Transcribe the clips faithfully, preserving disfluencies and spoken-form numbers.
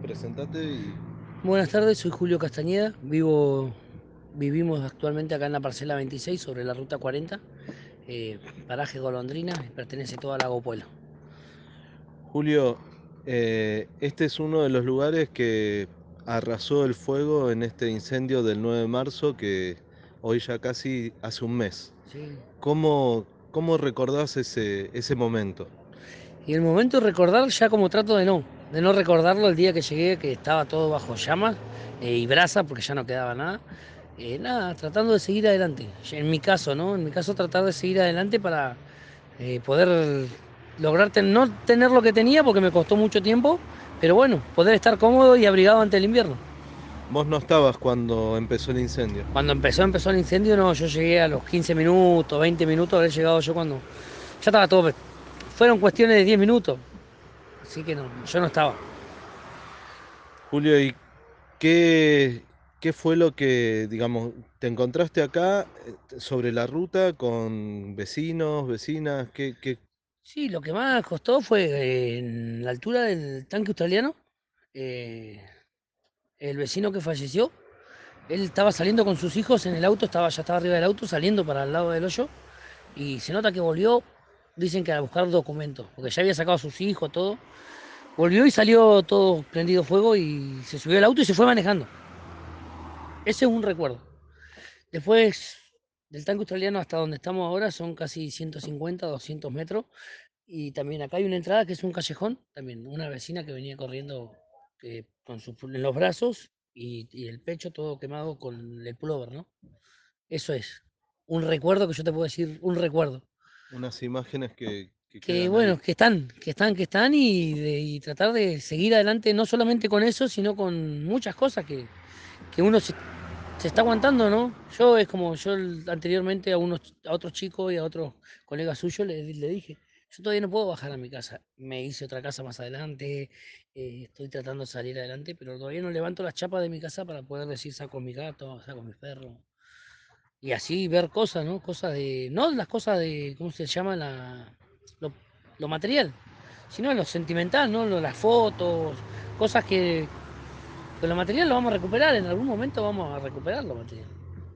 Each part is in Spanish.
presentate y... Buenas tardes, soy Julio Castañeda, vivo, vivimos actualmente acá en la parcela veintiséis sobre la ruta cuarenta, eh, paraje Golondrina, pertenece toda a Lago Pueblo. Julio, eh, este es uno de los lugares que arrasó el fuego en este incendio del nueve de marzo, que hoy ya casi hace un mes. Sí. ¿Cómo, cómo recordás ese, ese momento? Y el momento de recordar ya como trato de no, de no recordarlo el día que llegué, que estaba todo bajo llamas eh, y brasa, porque ya no quedaba nada. Eh, nada, tratando de seguir adelante. En mi caso, ¿no? En mi caso tratar de seguir adelante para eh, poder lograr ten- no tener lo que tenía porque me costó mucho tiempo, pero bueno, poder estar cómodo y abrigado ante el invierno. Vos no estabas cuando empezó el incendio. Cuando empezó, empezó el incendio, no, yo llegué a los quince minutos, veinte minutos, haber llegado yo cuando ya estaba todo. Fueron cuestiones de diez minutos, así que no, yo no estaba. Julio, ¿y qué, qué fue lo que, digamos, te encontraste acá eh, sobre la ruta con vecinos, vecinas? ¿Qué, qué, Sí, lo que más costó fue eh, en la altura del tanque australiano, eh, el vecino que falleció, él estaba saliendo con sus hijos en el auto, estaba, ya estaba arriba del auto, saliendo para el lado del hoyo, y se nota que volvió, dicen que a buscar documentos, porque ya había sacado a sus hijos, todo. Volvió y salió todo prendido fuego y se subió al auto y se fue manejando. Ese es un recuerdo. Después del tanque australiano hasta donde estamos ahora son casi ciento cincuenta, doscientos metros. Y también acá hay una entrada que es un callejón, también una vecina que venía corriendo eh, con su, en los brazos y, y el pecho todo quemado con el pullover, ¿no? Eso es un recuerdo que yo te puedo decir, un recuerdo. unas imágenes que, que Que quedan ahí? bueno, que están, que están, que están y, de- y tratar de seguir adelante no solamente con eso, sino con muchas cosas que, que uno se, se está aguantando, ¿no? Yo es como yo el- anteriormente a unos a otros chicos y a otros colegas suyos le, le dije, yo todavía no puedo bajar a mi casa. Me hice otra casa más adelante, eh, estoy tratando de salir adelante, pero todavía no levanto las chapas de mi casa para poder decir saco a mi gato, saco a mis perros. Y así ver cosas, ¿no? Cosas de, no las cosas de, ¿cómo se llama? La, lo, lo material, sino lo sentimental, ¿no? Lo- las fotos, cosas que, que lo material lo vamos a recuperar, en algún momento vamos a recuperar lo material.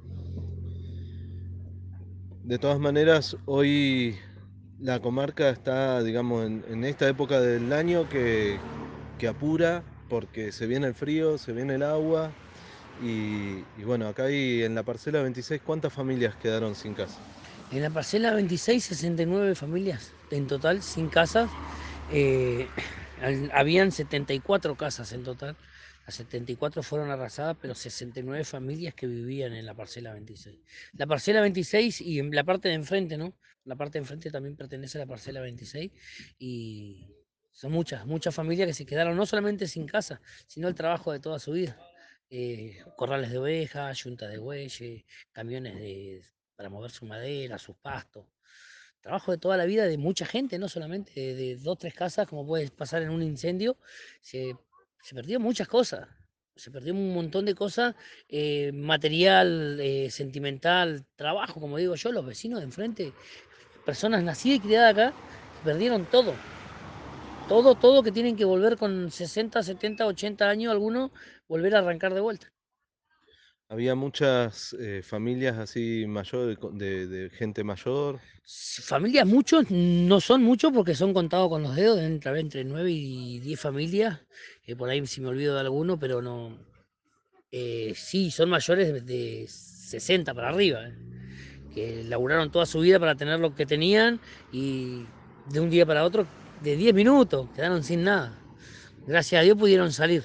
De todas maneras, hoy la comarca está, digamos, en, en esta época del año que, que apura porque se viene el frío, se viene el agua y, y bueno, acá hay en la parcela veintiséis, ¿cuántas familias quedaron sin casa? En la parcela veintiséis, sesenta y nueve familias en total, sin casas. Eh, al- habían setenta y cuatro casas en total. Las setenta y cuatro fueron arrasadas, pero sesenta y nueve familias que vivían en la parcela veintiséis. La parcela veintiséis y en la parte de enfrente, ¿no? La parte de enfrente también pertenece a la parcela veintiséis y son muchas, muchas familias que se quedaron no solamente sin casa, sino el trabajo de toda su vida. Eh, corrales de ovejas, yunta de bueyes, camiones de, para mover su madera, sus pastos. Trabajo de toda la vida de mucha gente, no solamente de, de dos, tres casas, como puede pasar en un incendio. Se, se perdió muchas cosas. Se perdió un montón de cosas, eh, material, eh, sentimental, trabajo, como digo yo, los vecinos de enfrente, personas nacidas y criadas acá, perdieron todo. Todo, todo que tienen que volver con sesenta, setenta, ochenta años, algunos, volver a arrancar de vuelta. Había muchas eh, familias así mayores, de, de gente mayor. Familias muchos, no son muchos porque son contados con los dedos, deben haber entre nueve y diez familias, eh, por ahí si me olvido de alguno, pero no, eh, sí, son mayores de, de sesenta para arriba, eh, que laburaron toda su vida para tener lo que tenían y de un día para otro, de diez minutos, quedaron sin nada. Gracias a Dios pudieron salir.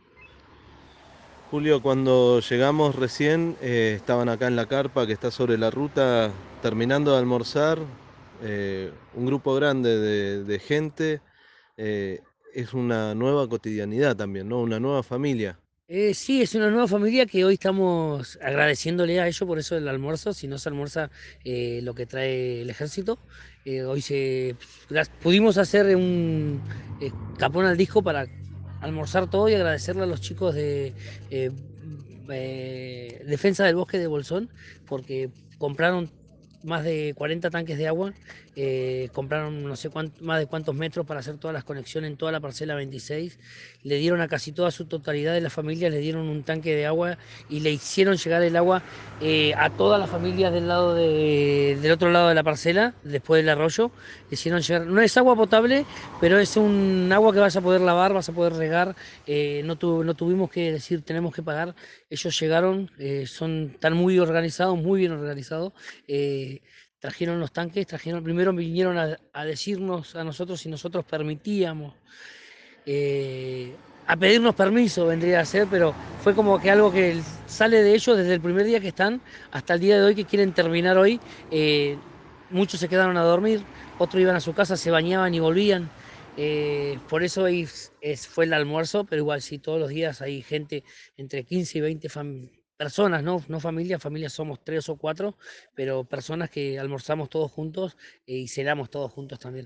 Julio, cuando llegamos recién, eh, estaban acá en la carpa que está sobre la ruta, terminando de almorzar, eh, un grupo grande de, de gente. eh, es una nueva cotidianidad también, ¿no? Una nueva familia. Eh, sí, es una nueva familia que hoy estamos agradeciéndole a ellos por eso del almuerzo. Si no se almuerza eh, lo que trae el ejército. Eh, hoy se gra- pudimos hacer un eh, capón al disco para almorzar todo y agradecerle a los chicos de eh, eh, Defensa del Bosque de Bolsón porque compraron más de cuarenta tanques de agua, eh, compraron no sé cuánto, más de cuántos metros para hacer todas las conexiones en toda la parcela veintiséis, le dieron a casi toda su totalidad de las familias, le dieron un tanque de agua y le hicieron llegar el agua eh, a todas las familias del lado de, del otro lado de la parcela, después del arroyo, le hicieron llegar, no es agua potable, pero es un agua que vas a poder lavar, vas a poder regar, eh, no, tu, no tuvimos que decir tenemos que pagar, ellos llegaron, eh, son, están muy organizados, muy bien organizados, eh, trajeron los tanques, trajeron, primero vinieron a, a decirnos a nosotros si nosotros permitíamos, eh, a pedirnos permiso vendría a ser, pero fue como que algo que sale de ellos desde el primer día que están hasta el día de hoy que quieren terminar hoy. Eh, muchos se quedaron a dormir, otros iban a su casa, se bañaban y volvían. Eh, por eso es, es, fue el almuerzo, pero igual sí, todos los días hay gente entre quince y veinte personas, ¿no? No familias, familias somos tres o cuatro, pero personas que almorzamos todos juntos eh, y cenamos todos juntos también.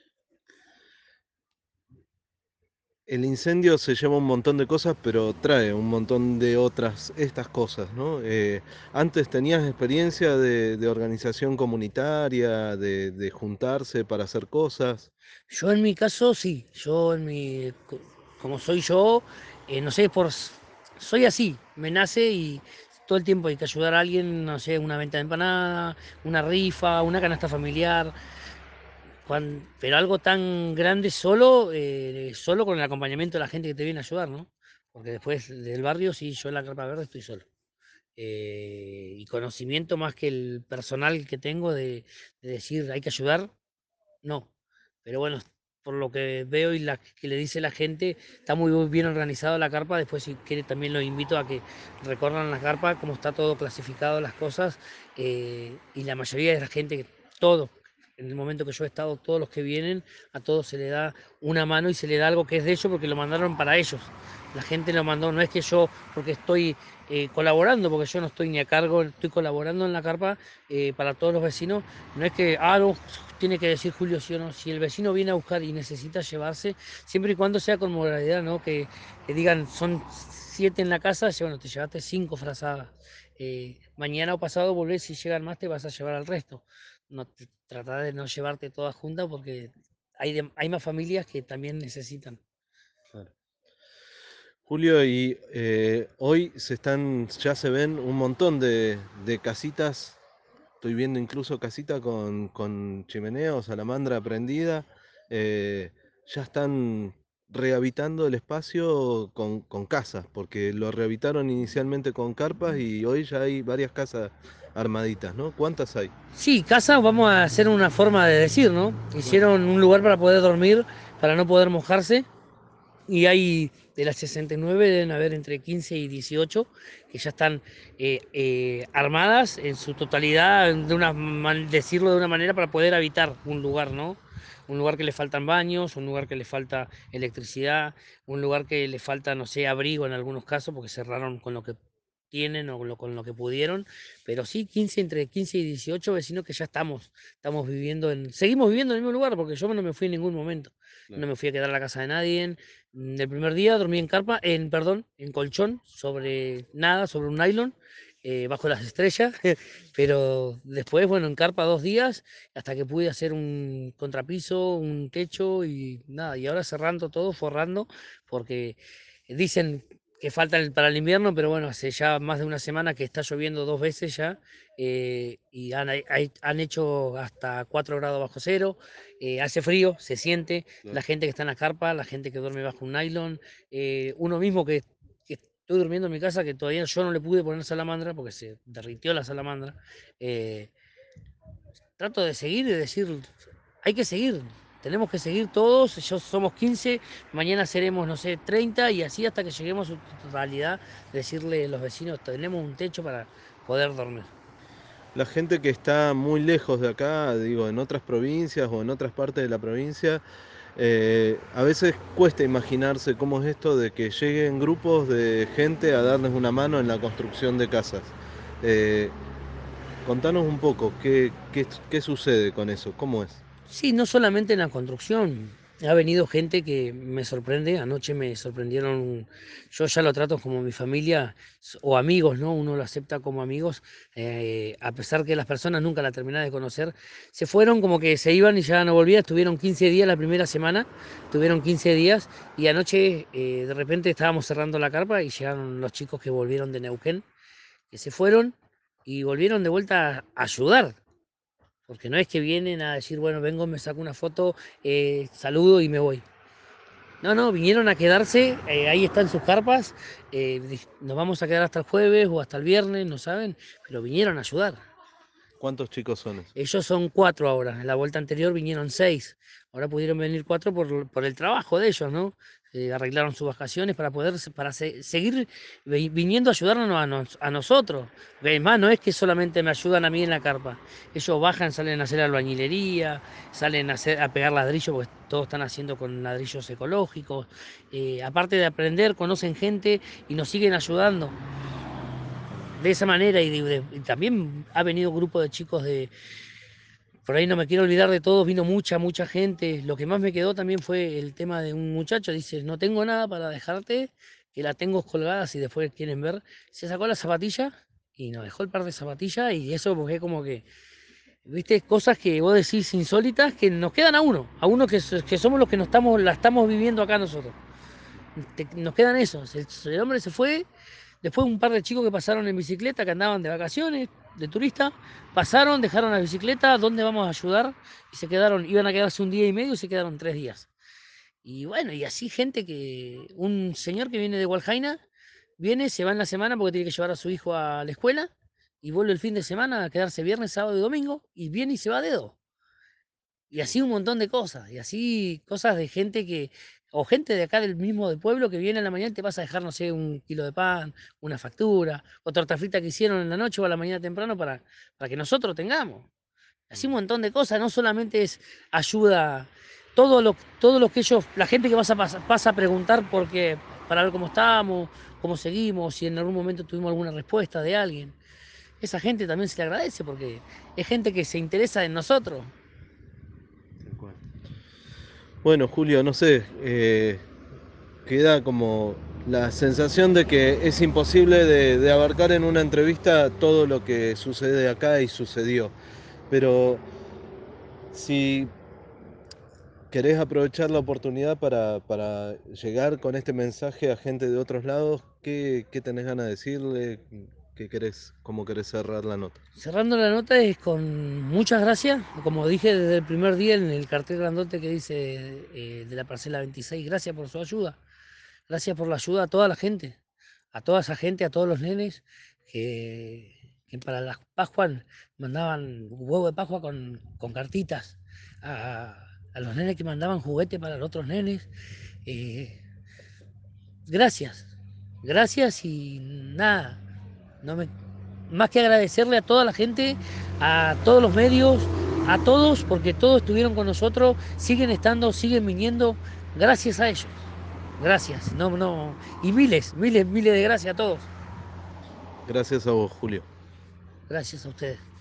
El incendio se lleva un montón de cosas, pero trae un montón de otras, estas cosas, ¿no? Eh, antes tenías experiencia de, de organización comunitaria, de, de juntarse para hacer cosas. Yo en mi caso sí, yo en mi, co- como soy yo, eh, no sé, por, s- soy así, me nace y todo el tiempo hay que ayudar a alguien, no sé, una venta de empanada, una rifa, una canasta familiar, cuan- pero algo tan grande solo, eh, solo con el acompañamiento de la gente que te viene a ayudar, ¿no? Porque después del barrio, sí, yo en la Carpa Verde estoy solo. Eh, y conocimiento más que el personal que tengo de, de decir hay que ayudar, no, pero bueno, por lo que veo y la que le dice la gente, está muy bien organizado la carpa. Después, si quiere, también los invito a que recorran la carpa, cómo está todo clasificado, las cosas. Eh, y la mayoría de la gente, todo, en el momento que yo he estado, todos los que vienen, a todos se le da una mano y se le da algo que es de ellos porque lo mandaron para ellos. La gente lo mandó, no es que yo, porque estoy eh, colaborando, porque yo no estoy ni a cargo, estoy colaborando en la carpa eh, para todos los vecinos. No es que, ah, no, tiene que decir Julio sí o no. Si el vecino viene a buscar y necesita llevarse, siempre y cuando sea con moralidad, ¿no? Que, que digan, son siete en la casa, bueno, te llevaste cinco frazadas. Eh, mañana o pasado volvés, si llegan más te vas a llevar al resto. No, trata de no llevarte todas juntas porque hay, de- hay más familias que también necesitan. Claro. Julio, y eh, hoy se están, ya se ven un montón de, de casitas. Estoy viendo incluso casitas con, con chimenea o salamandra prendida. eh, ya están rehabilitando el espacio con, con casas, porque lo rehabilitaron inicialmente con carpas y hoy ya hay varias casas armaditas, ¿no? ¿Cuántas hay? Sí, casa vamos a hacer una forma de decir, ¿no? Claro, Hicieron un lugar para poder dormir, para no poder mojarse. Y hay de las sesenta y nueve deben haber entre quince y dieciocho que ya están eh, eh, armadas en su totalidad, de una, man- decirlo de una manera para poder habitar un lugar, ¿no? Un lugar que le faltan baños, un lugar que le falta electricidad, un lugar que le falta, no sé, abrigo en algunos casos, porque cerraron con lo que tienen o con lo, con lo que pudieron, pero sí quince, entre quince y dieciocho vecinos que ya estamos, estamos viviendo en, seguimos viviendo en el mismo lugar, porque yo no me fui en ningún momento, no claro. me fui a quedar a la casa de nadie. Mm, El primer día dormí en carpa, en, perdón, en colchón, sobre nada, sobre un nylon, eh, bajo las estrellas, pero después, bueno, en carpa dos días, hasta que pude hacer un contrapiso, un techo y nada, y ahora cerrando todo, forrando, porque dicen que falta el- para el invierno, pero bueno, hace ya más de una semana que está lloviendo dos veces ya, eh, y han, hay- han hecho hasta cuatro grados bajo cero, eh, hace frío, se siente, la Claro. gente que está en la carpa, la gente que duerme bajo un nylon, eh, uno mismo que, que estoy durmiendo en mi casa, que todavía yo no le pude poner salamandra porque se derritió la salamandra. eh, Trato de seguir y decir, hay que seguir, tenemos que seguir todos, yo somos quince, mañana seremos, no sé, treinta y así hasta que lleguemos a su totalidad, decirle a los vecinos, tenemos un techo para poder dormir. La gente que está muy lejos de acá, digo, en otras provincias o en otras partes de la provincia, eh, a veces cuesta imaginarse cómo es esto de que lleguen grupos de gente a darles una mano en la construcción de casas. Eh, Contanos un poco, ¿qué, qué, qué sucede con eso? ¿Cómo es? Sí, no solamente en la construcción. Ha venido gente que me sorprende, anoche me sorprendieron, yo ya lo trato como mi familia s- o amigos, ¿no? Uno lo acepta como amigos, eh, a pesar que las personas nunca la terminan de conocer, se fueron como que se iban y ya no volvían, estuvieron quince días la primera semana, tuvieron quince días y anoche eh, de repente estábamos cerrando la carpa y llegaron los chicos que volvieron de Neuquén, que se fueron y volvieron de vuelta a ayudar. Porque no es que vienen a decir, bueno, vengo, me saco una foto, eh, saludo y me voy. No, no, vinieron a quedarse, eh, ahí están sus carpas, eh, di- nos vamos a quedar hasta el jueves o hasta el viernes, no saben, pero vinieron a ayudar. ¿Cuántos chicos son esos? Ellos son cuatro ahora, en la vuelta anterior vinieron seis, ahora pudieron venir cuatro por, por el trabajo de ellos, ¿no? Eh, arreglaron sus vacaciones para poder, se- para se- seguir vi- viniendo a ayudarnos a, nos- a nosotros. Porque más, no es que solamente me ayudan a mí en la carpa, ellos bajan, salen a hacer albañilería, salen a, hacer, a pegar ladrillos, porque todos están haciendo con ladrillos ecológicos. Eh, aparte de aprender, conocen gente y nos siguen ayudando de esa manera y, de- de- y también ha venido un grupo de chicos de, por ahí no me quiero olvidar de todos, vino mucha, mucha gente. Lo que más me quedó también fue el tema de un muchacho, dice, no tengo nada para dejarte, que la tengo colgada si después quieren ver. Se sacó la zapatilla y nos dejó el par de zapatillas y eso porque como que, viste, cosas que vos decís insólitas que nos quedan a uno, a uno que, so- que somos los que nos estamos, la estamos viviendo acá nosotros. Te- nos quedan esos. El, el hombre se fue, después un par de chicos que pasaron en bicicleta, que andaban de vacaciones, de turista, pasaron, dejaron la bicicleta, ¿dónde vamos a ayudar? Y se quedaron, iban a quedarse un día y medio y se quedaron tres días. Y bueno, y así gente que, un señor que viene de Hualjaina, viene, se va en la semana porque tiene que llevar a su hijo a la escuela y vuelve el fin de semana a quedarse viernes, sábado y domingo y viene y se va a dedo. Y así un montón de cosas, y así cosas de gente que, o gente de acá del mismo del pueblo que viene a la mañana y te vas a dejar, no sé, un kilo de pan, una factura, o torta frita que hicieron en la noche o a la mañana temprano para, para que nosotros tengamos. Así un montón de cosas, no solamente es ayuda, todo lo, todo lo que ellos, la gente que vas a pas- pasa a preguntar porque, para ver cómo estamos, cómo seguimos, si en algún momento tuvimos alguna respuesta de alguien. Esa gente también se le agradece porque es gente que se interesa en nosotros. Tal cual. Bueno, Julio, no sé, eh, queda como la sensación de que es imposible de, de abarcar en una entrevista todo lo que sucede acá y sucedió. Pero si querés aprovechar la oportunidad para, para llegar con este mensaje a gente de otros lados, ¿qué, qué tenés ganas de decirle? ¿Qué querés, cómo querés cerrar la nota? Cerrando la nota es con muchas gracias, como dije desde el primer día en el cartel grandote que dice eh, de la parcela veintiséis, gracias por su ayuda, gracias por la ayuda a toda la gente, a toda esa gente, a todos los nenes que, que para las Pascuas mandaban huevo de Pascua con, con cartitas, a, a los nenes que mandaban juguete para los otros nenes. eh, Gracias, gracias y nada, no me, más que agradecerle a toda la gente, a todos los medios, a todos, porque todos estuvieron con nosotros, siguen estando, siguen viniendo, gracias a ellos, gracias, no, no, y miles, miles, miles de gracias a todos, Gracias a vos, Julio. gracias a ustedes.